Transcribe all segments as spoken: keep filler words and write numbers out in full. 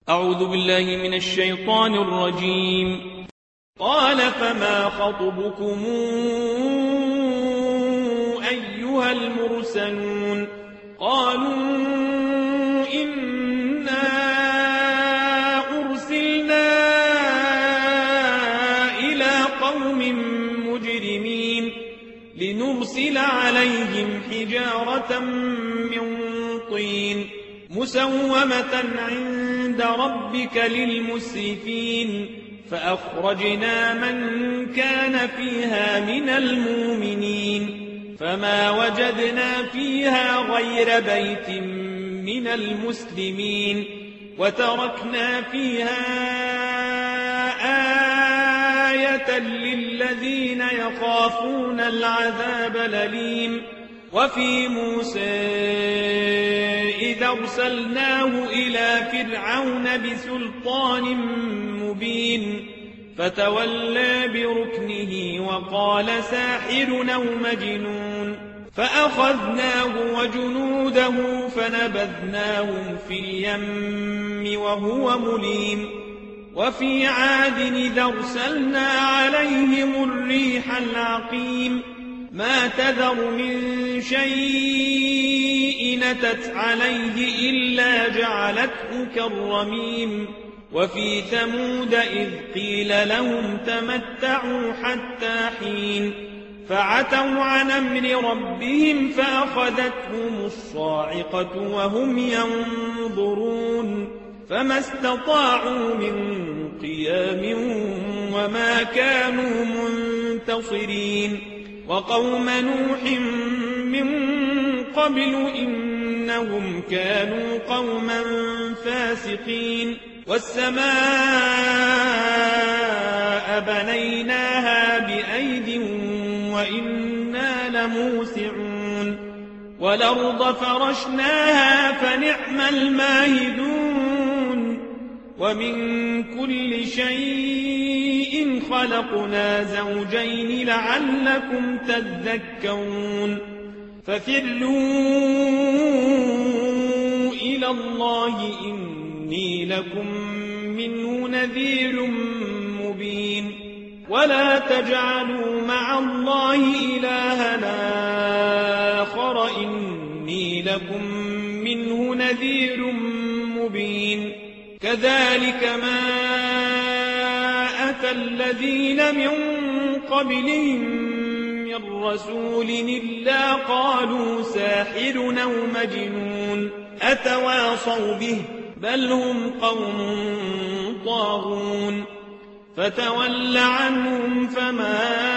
أعوذ بالله من الشيطان الرجيم. قال فما خطبكم أيها المرسلون؟ قالوا إنا أرسلنا إلى قوم مجرمين لنرسل عليهم حجارة من طين مسومة عند ربك للمسرفين فأخرجنا من كان فيها من المؤمنين فما وجدنا فيها غير بيت من المسلمين وتركنا فيها آية للذين يخافون العذاب الأليم. وفي موسى إذ أرسلناه إلى فرعون بسلطان مبين فتولى بركنه وقال ساحر أو مجنون فأخذناه وجنوده فنبذناهم في اليم وهو مليم. وفي عاد إذ أرسلنا عليهم الريح العقيم ما تذر من شيء نتت عليه إلا جعلته كالرميم. وفي ثمود إذ قيل لهم تمتعوا حتى حين فعتوا عن أمر ربهم فأخذتهم الصاعقة وهم ينظرون فما استطاعوا من قيام وما كانوا منتصرين. وقوم نوح من قبل إنهم كانوا قوما فاسقين. والسماء بنيناها بأيد وإنا لموسعون والأرض فرشناها فنعم الماهدون. ومن كل شيء خلقنا زوجين لعلكم تذكرون. ففروا إلى الله إني لكم منه نذير مبين. ولا تجعلوا مع الله إلهنا آخر إني لكم منه نذير مبين. كذلك ما أتى الذين من قبلهم من رسول إلا قالوا ساحر أو مجنون أتواصوا به بل هم قوم طاغون. فتول عنهم فما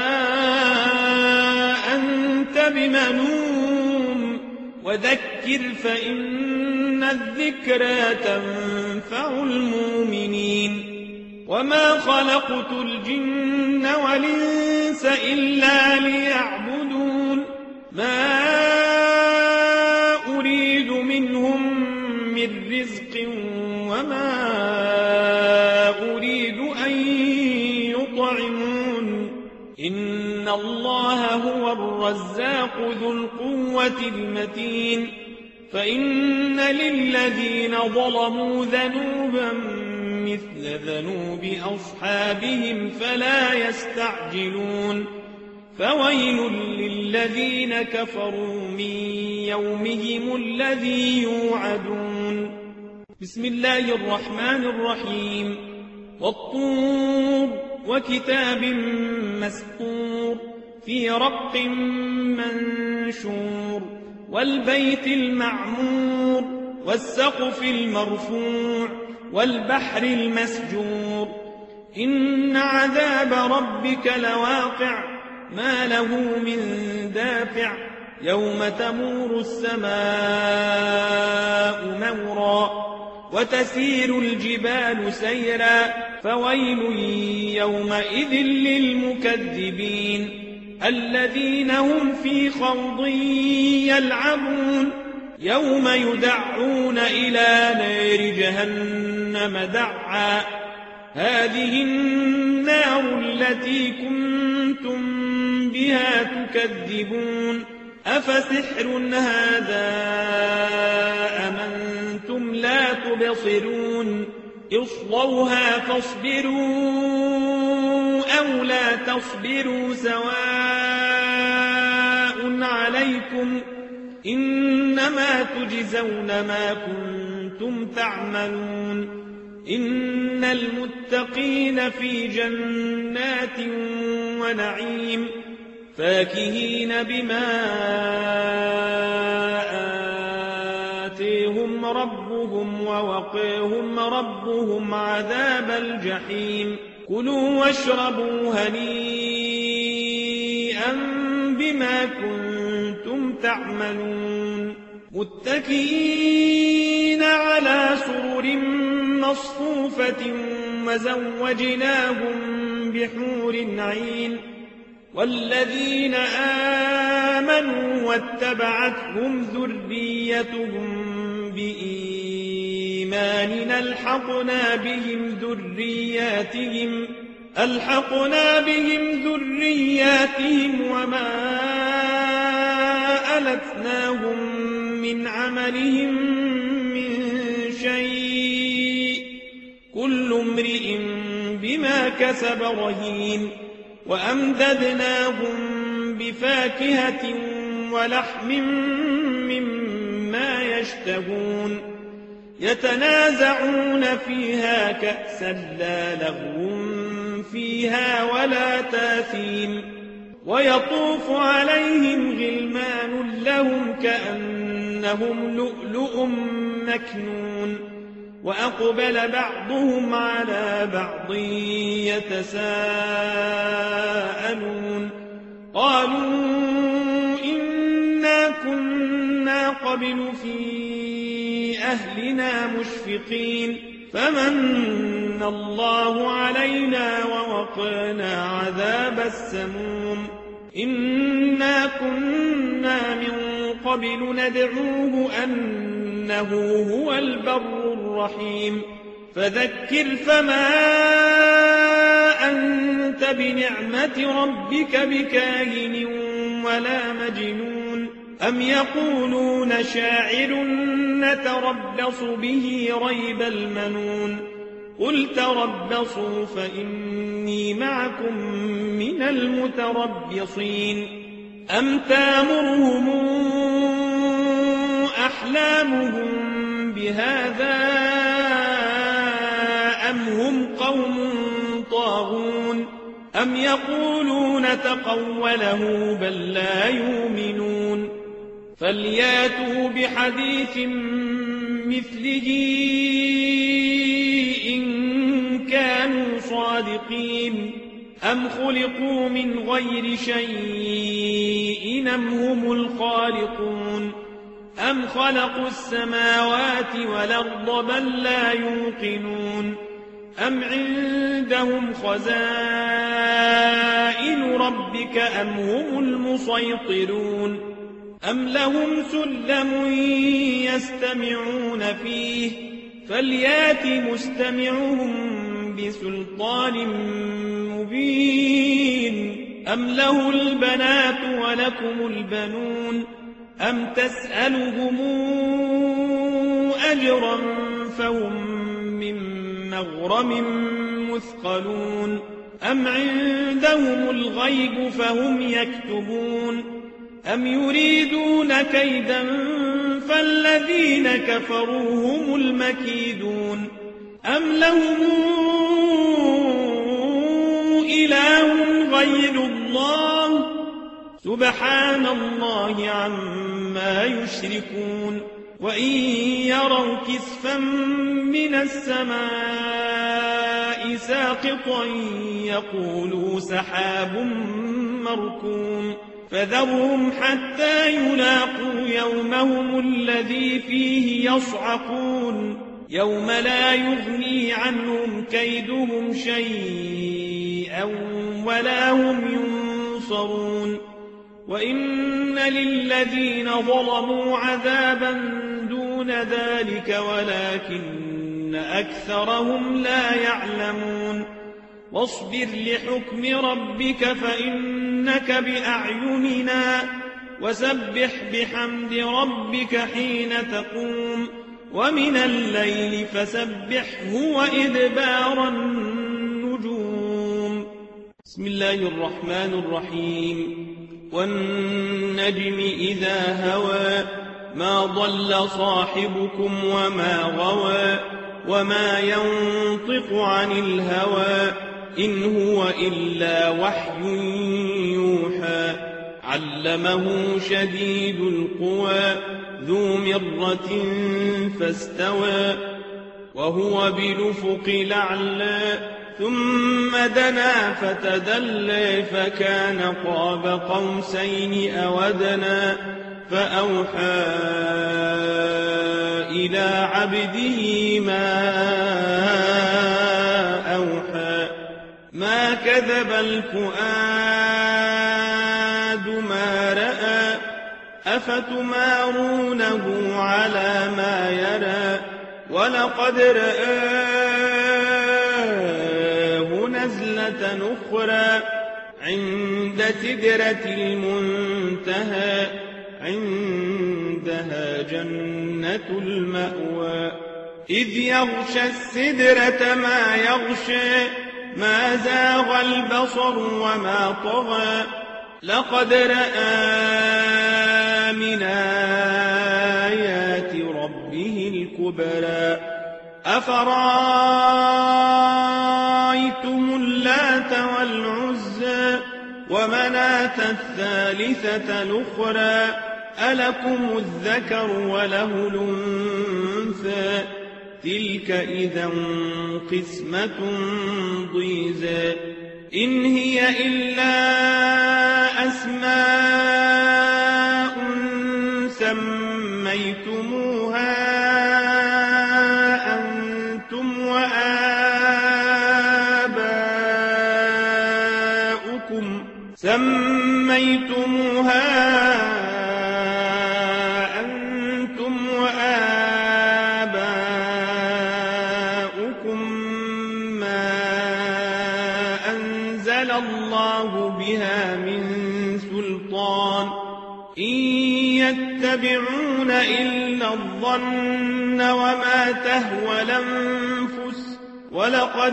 أنت بملوم وذكر فإن الذكرى تنفع المؤمنين. وما خلقت الجن والإنس إلا ليعبدون ما أريد منهم من رزق وما أريد أن يطعمون إن الله هو الرزاق ذو القوة المتين. فإن للذين ظلموا ذنوبا مثل ذنوب أصحابهم فلا يستعجلون. فويل للذين كفروا من يومهم الذي يوعدون. بسم الله الرحمن الرحيم. والطور وكتاب مسطور في رق منشور والبيت المعمور والسقف المرفوع والبحر المسجور. إن عذاب ربك لواقع ما له من دافع يوم تمور السماء مورا وتسير الجبال سيرا. فويل يومئذ للمكذبين الذين هم في خوض يلعبون يوم يدعون إلى نار جهنم دعا. هذه النار التي كنتم بها تكذبون. أفسحر هذا أم أنتم لا تبصرون. اصلوها فاصبروا أو لا تصبروا سواء عليكم إنما تجزون ما كنتم تعملون إن المتقين في جنات ونعيم فاكهين بما آتيهم ربهم ووقيهم ربهم عذاب الجحيم كلوا واشربوا هنيئا بما كنتم تعملون متكئين على سرر مصفوفة وزوجناهم بحور عين والذين آمنوا واتبعتهم ذريتهم بإيمان ألحقنا بهم ذرياتهم ألحقنا بهم ذرياتهم وما ألتناهم من عملهم من شيء كل امرئ بما كسب رهين وأمددناهم بفاكهة ولحم مما يشتهون يتنازعون فيها كأسا لا لغو فيها ولا تاثيم ويطوف عليهم غلمان لهم كأنهم لؤلؤ مكنون وأقبل بعضهم على بعض يتساءلون قالوا إنا كنا قبل في أهلنا مشفقين فمن الله علينا ووقانا عذاب السموم إنا كنا من قبل ندعوه أنه هو البر الرحيم فذكر فما أنت بنعمة ربك بكاهن ولا مجنون أم يقولون شاعر نتربص به ريب المنون قل تربصوا فإني معكم من المتربصين أم تامرهم أحلامهم بهذا أم هم قوم طاغون أم يقولون تقوله بل لا يؤمنون فلياتوا بحديث مثله إن كانوا صادقين أم خلقوا من غير شيء أم هم الخالقون أم خلقوا السماوات والأرض بل لا يوقنون أم عندهم خزائن ربك أم هم المسيطرون أم لهم سلم يستمعون فيه فليات مستمعهم بسلطان مبين أم له البنات ولكم البنون أم تسألهم أجرا فهم من مغرم مثقلون أم عندهم الغيب فهم يكتبون أم يريدون كيدا فالذين كفروا هم المكيدون أم لهم إله غير الله سبحان الله عما يشركون وإن يروا كسفا من السماء ساقطا يقولوا سحاب مركوم فذرهم حتى يلاقوا يومهم الذي فيه يصعقون يوم لا يغني عنهم كيدهم شيئا ولا هم ينصرون وإن للذين ظلموا عذابا دون ذلك ولكن أكثرهم لا يعلمون واصبر لحكم ربك فإنك بأعيننا وسبح بحمد ربك حين تقوم ومن الليل فسبحه وإدبار النجوم. بسم الله الرحمن الرحيم. والنجم إذا هوى ما ضل صاحبكم وما غوى وما ينطق عن الهوى إن هو إلا وحي يوحى علمه شديد القوى ذو مرة فاستوى وهو بالأفق الأعلى ثم دنا فتدلى فكان قاب قوسين أو أدنى فأوحى إلى عبده ما أوحى ما كذب الفؤاد ما رأى أفتمارونه على ما يرى ولقد رآه نزلة أخرى عند سدرة المنتهى عندها جنة المأوى إذ يغشى السدرة ما يغشى ما زاغ البصر وما طغى لقد رأى من آيات ربه الكبرى أفرأيتم اللات والعزى ومناة الثالثة الأخرى ألكم الذكر وله الأنثى تلك إذا قسمة ضيزى إن هي إلا أسماء سميتموها أنتم وآباؤكم سميتموها أنتم وآباؤكم ما أنزل الله بها من سلطان إن يتبعون إلا الظن وما تهوى الأنفس ولقد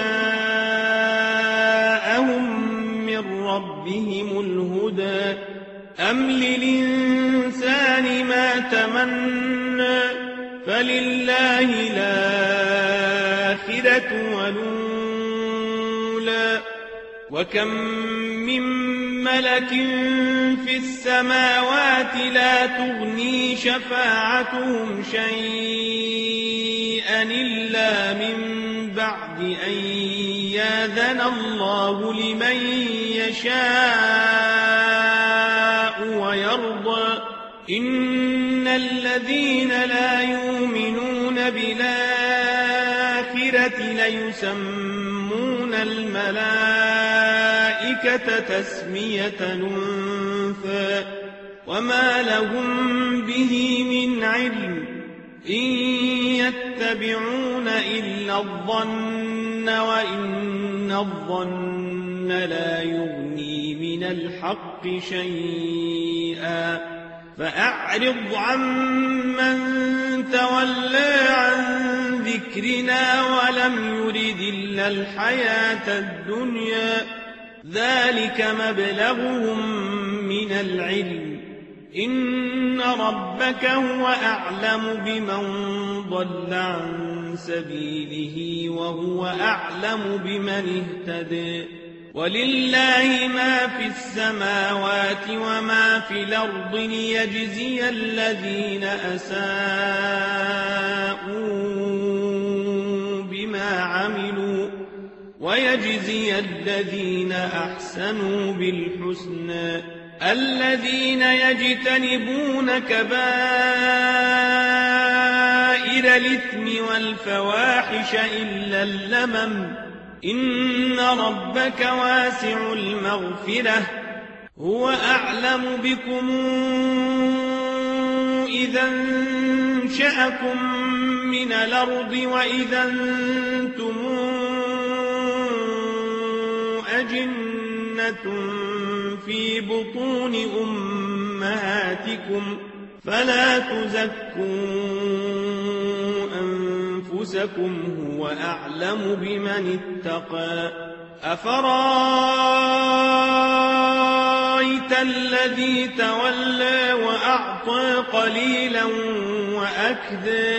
جاءهم من ربهم الهدى أم للإنسان ما تمنى فلله الآخرة والأولى وكم من ملك في السماوات لا تغني شفاعتهم شيئا إلا من بعد أن يأذن الله لمن يشاء ويرضى إن الذين لا يؤمنون بالآخرة ليسمون الملائكة تسمية الأنثى وما لهم به من علم إن يتبعون إلا الظن وإن الظن لا يغني من الحق شيئا فأعرض عمن تولى عن ذكرنا ولم يرد إلا الحياة الدنيا ذلك مبلغهم من العلم إن ربك هو أعلم بمن ضل عن سبيله وهو أعلم بمن اهتدى ولله ما في السماوات وما في الأرض ليجزي الذين أساءوا بما عملوا ويجزي الذين أحسنوا بالحسنى الذين يجتنبون كبائر الإثم والفواحش إلا اللمم إن ربك واسع المغفرة هو أعلم بكم إذا انشأكم من الأرض وإذا أنتم أجنة في بطون أمهاتكم فلا تزكوا أنفسكم هو أعلم بمن اتقى أفرأيت الذي تولى وأعطى قليلا وأكدى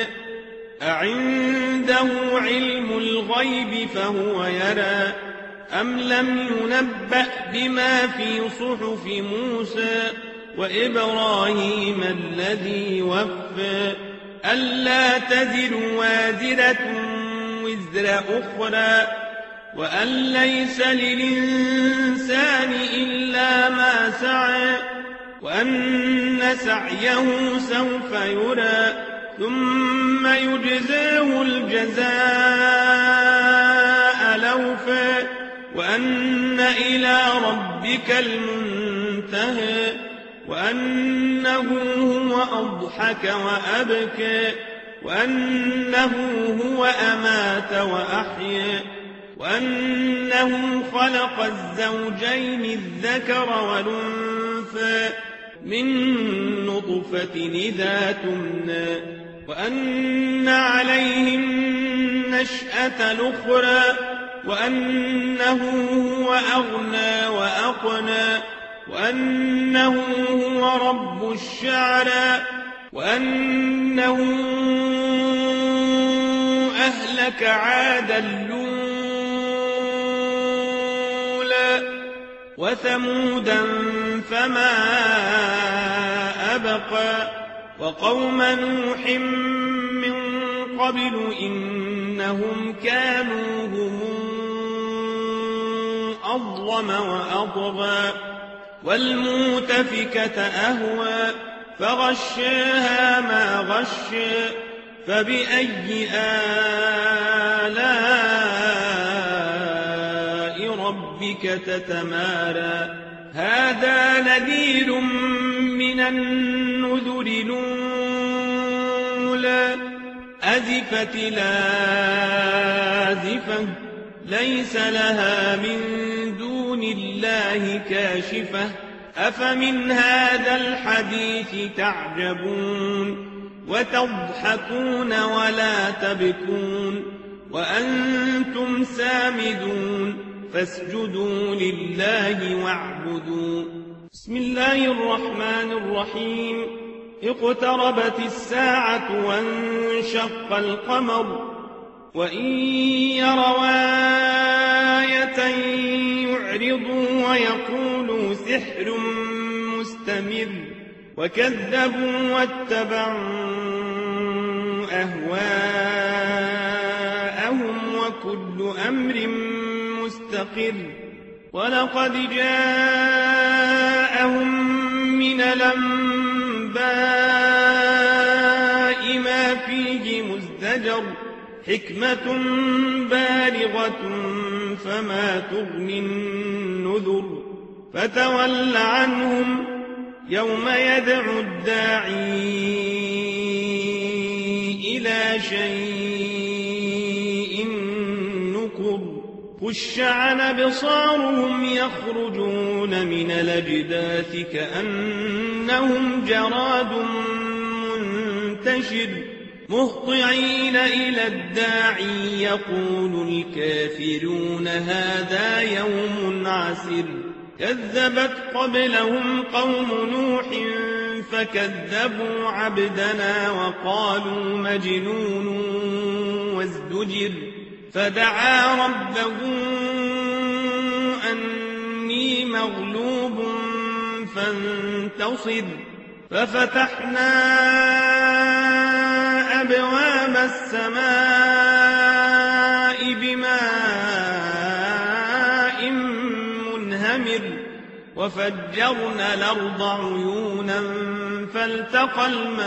أعنده علم الغيب فهو يرى أم لم ينبأ بما في صحف موسى وإبراهيم الذي وفى ألا تزر وازرة وزر أخرى وأن ليس للإنسان إلا ما سعى وأن سعيه سوف يرى ثم يجزاه الجزاء الأوفى وأن إلى ربك المنتهى وأنه هو أضحك وأبكى وأنه هو أمات وأحيا وأنه خلق الزوجين الذكر والأنثى من نطفة إذا تمنى وأن عليه النشأة الأخرى وأنه هو أغنى وأقنى وأنه هو رب الشعرى وأنه أهلك عادا الأولى وثمودا فما أبقى وقوم نوح من قبل إنهم كانوا هم أظلم وأطغى والمؤتفكة أهوى فغشاها ما غشى فبأي آلاء ربك تتمارى هذا نذير من النذر الأولى أزفت لازفة ليس لها من دون الله كاشفة أفمن هذا الحديث تعجبون وتضحكون ولا تبكون وأنتم سامدون فاسجدوا لله واعبدوا بسم الله الرحمن الرحيم اقتربت الساعة وانشق القمر وإن يروا آية يعرضوا ويقولوا سحر مستمر وكذبوا واتبعوا أهواءهم وكل أمر مستقر ولقد جاءهم من الأنباء ما فيه مزدجر حكمة بالغة فما تغني النذر فتول عنهم يوم يدعو الداعي إلى شيء نكر خش عن أبصارهم يخرجون من الأجداث كأنهم جراد منتشر مهطعين إلى الداعي يقول الكافرون هذا يوم عسر كذبت قبلهم قوم نوح فكذبوا عبدنا وقالوا مجنون وازدجر فدعا ربه أني مغلوب فانتصر ففتحنا أبواب السماء بماء منهمر وفجرنا الأرض عيونا فالتقى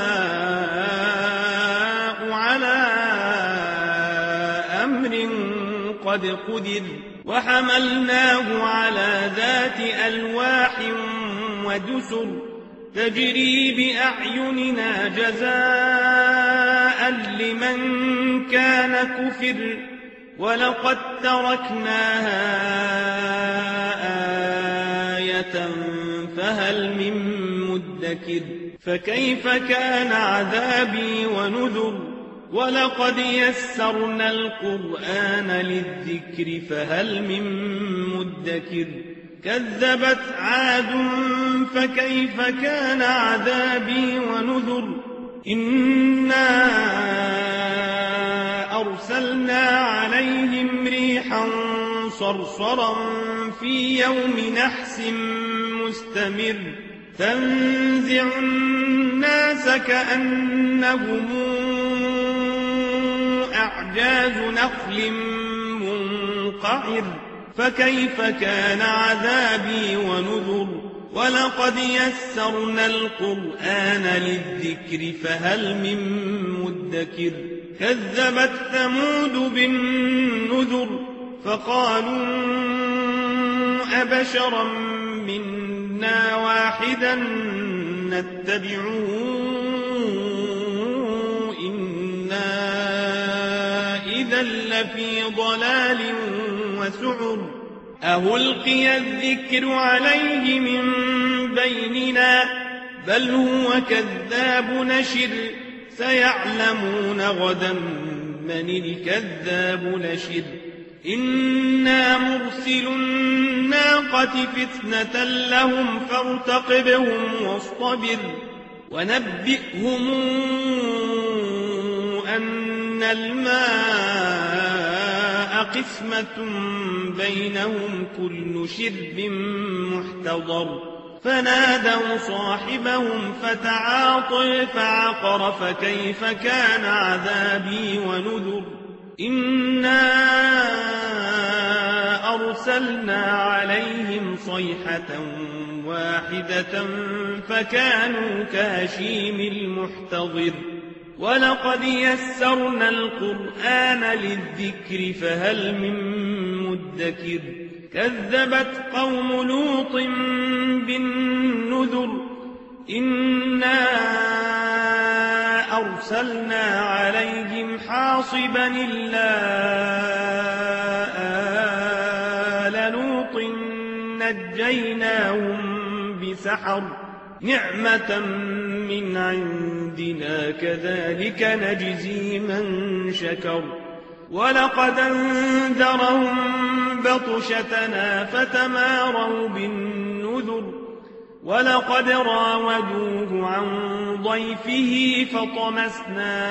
الماء على أمر قد قدر وحملناه على ذات ألواح ودسر تجري بأعيننا جزاء لمن كان كفر ولقد تركناها آية فهل من مدكر فكيف كان عذابي ونذر ولقد يسرنا القرآن للذكر فهل من مدكر كذبت عاد فكيف كان عذابي ونذر إنا أرسلنا عليهم ريحا صرصرا في يوم نحس مستمر تنزع الناس كأنهم أعجاز نخل منقعر فكيف كان عذابي ونذر ولقد يسرنا القرآن للذكر فهل من مدكر كذبت ثمود بالنذر فقالوا أبشرا منا واحدا نتبعه إنا إذا لفي ضلال وسعر أهلقي الذكر عليه من بيننا بل هو كذاب نشر سيعلمون غدا من الكذاب نشر إنا مرسل الناقة فتنة لهم فارتقبهم واصطبر ونبئهم أن الماء قسمة بينهم كل شرب محتضر فنادوا صاحبهم فتعاطى فعقر فكيف كان عذابي ونذر إنا أرسلنا عليهم صيحة واحدة فكانوا كهشيم المحتضر ولقد يسرنا القرآن للذكر فهل من مدكر كذبت قوم لوط بالنذر إنا أرسلنا عليهم حاصبا إلا آل لوط نجيناهم بسحر نعمة من عندنا كذلك نجزي من شكر ولقد انذرهم بطشتنا فتماروا بالنذر ولقد راودوه عن ضيفه فطمسنا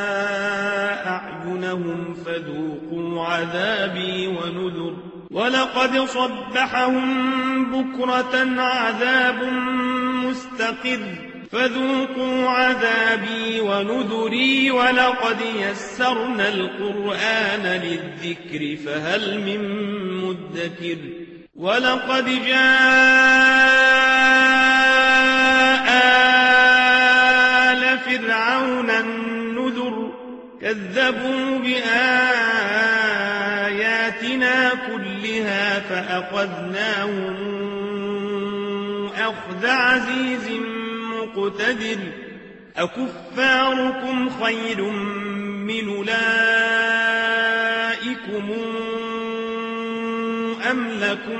أعينهم فذوقوا عذابي ونذر ولقد صبحهم بكرة عذاب مستقر فذوقوا عذابي ونذري ولقد يسرنا القرآن للذكر فهل من مدكر ولقد جاء آل فرعون النذر كذبوا بآياتنا كلها فأخذناهم أخذ عزيز مقتدر أكفاركم خير من أولئكم أم لكم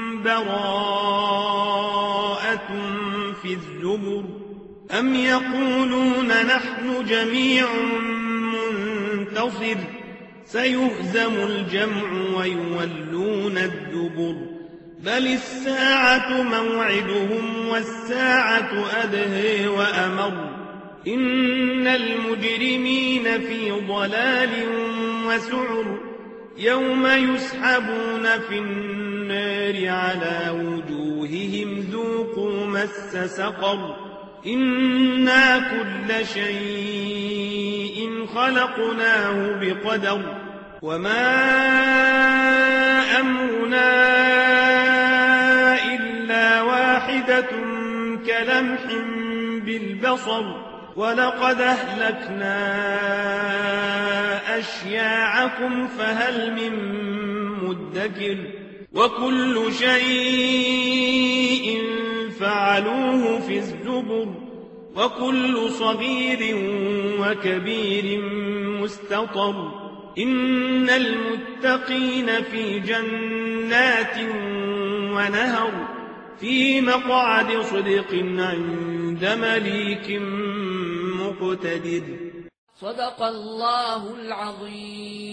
براءة في الزبر أم يقولون نحن جميع منتصر سيهزم الجمع ويولون الدبر بل الساعة موعدهم والساعة أدهى وأمر إن المجرمين في ضلال وسعر يوم يسحبون في النار على وجوههم ذوقوا مس سقر إنا كل شيء خلقناه بقدر وما أمرنا إلا واحدة كلمح بالبصر ولقد أهلكنا أشياعكم فهل من مدكر وكل شيء فعلوه في الزبر وكل صغير وكبير مستطر إن المتقين في جنات ونهر في مقعد صدق عند مليك مقتدر صدق الله العظيم.